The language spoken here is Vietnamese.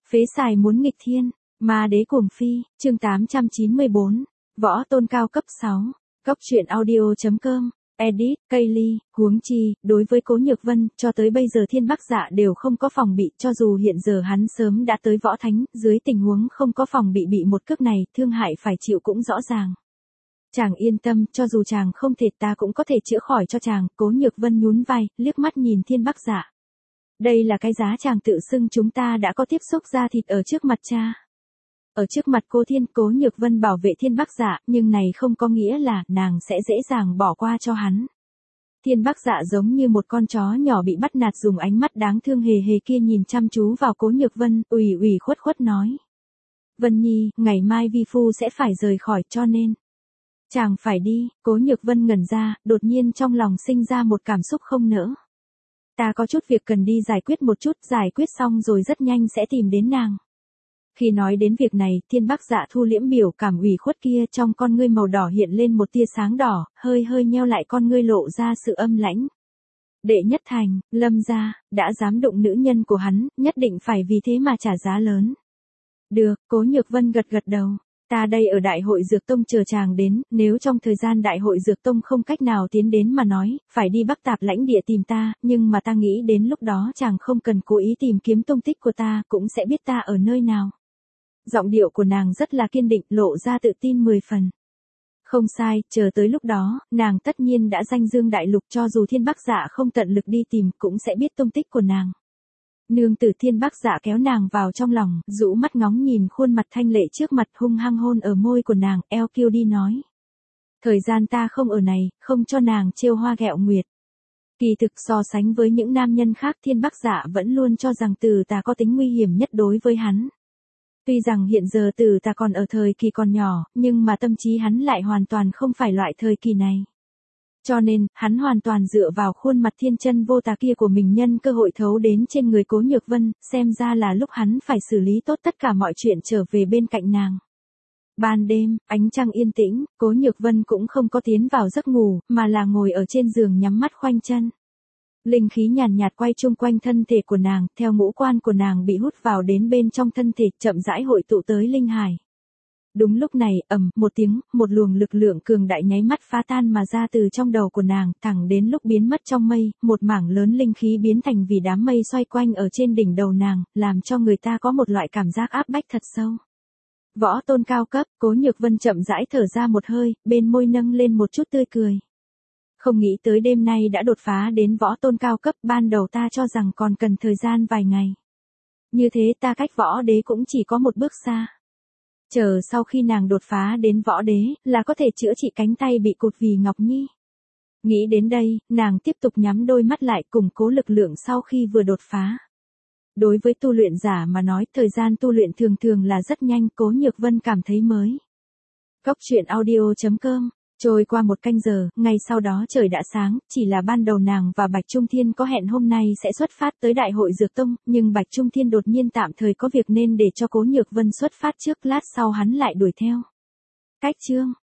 Phế xài muốn nghịch thiên, ma đế cuồng phi, chương 894, võ tôn cao cấp 6, Cốc truyện audio.com, edit, Kaylee, huống chi, đối với Cố Nhược Vân, cho tới bây giờ Thiên Bắc Dạ đều không có phòng bị, cho dù hiện giờ hắn sớm đã tới võ thánh, dưới tình huống không có phòng bị một cước này, thương hại phải chịu cũng rõ ràng. Chàng yên tâm, cho dù chàng không thể ta cũng có thể chữa khỏi cho chàng, Cố Nhược Vân nhún vai, liếc mắt nhìn Thiên Bắc Dạ. Đây là cái giá chàng tự xưng chúng ta đã có tiếp xúc da thịt ở trước mặt cha. Ở trước mặt cô Thiên, Cố Nhược Vân bảo vệ Thiên Bắc Dạ, nhưng này không có nghĩa là nàng sẽ dễ dàng bỏ qua cho hắn. Thiên Bắc Dạ giống như một con chó nhỏ bị bắt nạt, dùng ánh mắt đáng thương hề hề kia nhìn chăm chú vào Cố Nhược Vân, ủy khuất nói. Vân Nhi, ngày mai vi phu sẽ phải rời khỏi, cho nên chàng phải đi. Cố Nhược Vân ngẩn ra, đột nhiên trong lòng sinh ra một cảm xúc không nỡ. Ta có chút việc cần đi giải quyết một chút, giải quyết xong rồi rất nhanh sẽ tìm đến nàng. Khi nói đến việc này, Thiên Bắc Dạ thu liễm biểu cảm ủy khuất kia, trong con ngươi màu đỏ hiện lên một tia sáng đỏ, hơi nheo lại con ngươi lộ ra sự âm lãnh. Đệ Nhất Thành, Lâm gia, đã dám đụng nữ nhân của hắn, nhất định phải vì thế mà trả giá lớn. Được, Cố Nhược Vân gật đầu. Ta đây ở Đại hội Dược Tông chờ chàng đến, nếu trong thời gian Đại hội Dược Tông không cách nào tiến đến mà nói, phải đi Bắc Tạp lãnh địa tìm ta, nhưng mà ta nghĩ đến lúc đó chàng không cần cố ý tìm kiếm tung tích của ta, cũng sẽ biết ta ở nơi nào. Giọng điệu của nàng rất là kiên định, lộ ra tự tin 10 phần. Không sai, chờ tới lúc đó, nàng tất nhiên đã danh dương đại lục, cho dù Thiên Bắc Dạ không tận lực đi tìm, cũng sẽ biết tung tích của nàng. Nương tử Thiên Bắc Dạ kéo nàng vào trong lòng, rũ mắt ngóng nhìn khuôn mặt thanh lệ trước mặt, hung hăng hôn ở môi của nàng, eo kiêu đi nói. Thời gian ta không ở này, không cho nàng trêu hoa ghẹo nguyệt. Kỳ thực so sánh với những nam nhân khác, Thiên Bắc Dạ vẫn luôn cho rằng Từ Tà có tính nguy hiểm nhất đối với hắn. Tuy rằng hiện giờ Từ Tà còn ở thời kỳ còn nhỏ, nhưng mà tâm trí hắn lại hoàn toàn không phải loại thời kỳ này. Cho nên, hắn hoàn toàn dựa vào khuôn mặt thiên chân vô tà kia của mình nhân cơ hội thấu đến trên người Cố Nhược Vân, xem ra là lúc hắn phải xử lý tốt tất cả mọi chuyện trở về bên cạnh nàng. Ban đêm, ánh trăng yên tĩnh, Cố Nhược Vân cũng không có tiến vào giấc ngủ, mà là ngồi ở trên giường nhắm mắt khoanh chân. Linh khí nhàn nhạt quay chung quanh thân thể của nàng, theo ngũ quan của nàng bị hút vào đến bên trong thân thể, chậm rãi hội tụ tới linh hải. Đúng lúc này, một tiếng, một luồng lực lượng cường đại nháy mắt phá tan mà ra từ trong đầu của nàng, thẳng đến lúc biến mất trong mây, một mảng lớn linh khí biến thành vì đám mây xoay quanh ở trên đỉnh đầu nàng, làm cho người ta có một loại cảm giác áp bách thật sâu. Võ tôn cao cấp, Cố Nhược Vân chậm rãi thở ra một hơi, bên môi nâng lên một chút tươi cười. Không nghĩ tới đêm nay đã đột phá đến võ tôn cao cấp, ban đầu ta cho rằng còn cần thời gian vài ngày. Như thế ta cách võ đế cũng chỉ có một bước xa. Chờ sau khi nàng đột phá đến võ đế, là có thể chữa trị cánh tay bị cụt vì Ngọc Nhi. Nghĩ đến đây, nàng tiếp tục nhắm đôi mắt lại, củng cố lực lượng sau khi vừa đột phá. Đối với tu luyện giả mà nói, thời gian tu luyện thường là rất nhanh, Cố Nhược Vân cảm thấy mới. Cốc truyện audio.com. Trôi qua 1 canh giờ, ngay sau đó trời đã sáng, chỉ là ban đầu nàng và Bạch Trung Thiên có hẹn hôm nay sẽ xuất phát tới Đại hội Dược Tông, nhưng Bạch Trung Thiên đột nhiên tạm thời có việc nên để cho Cố Nhược Vân xuất phát trước, lát sau hắn lại đuổi theo. Cách chương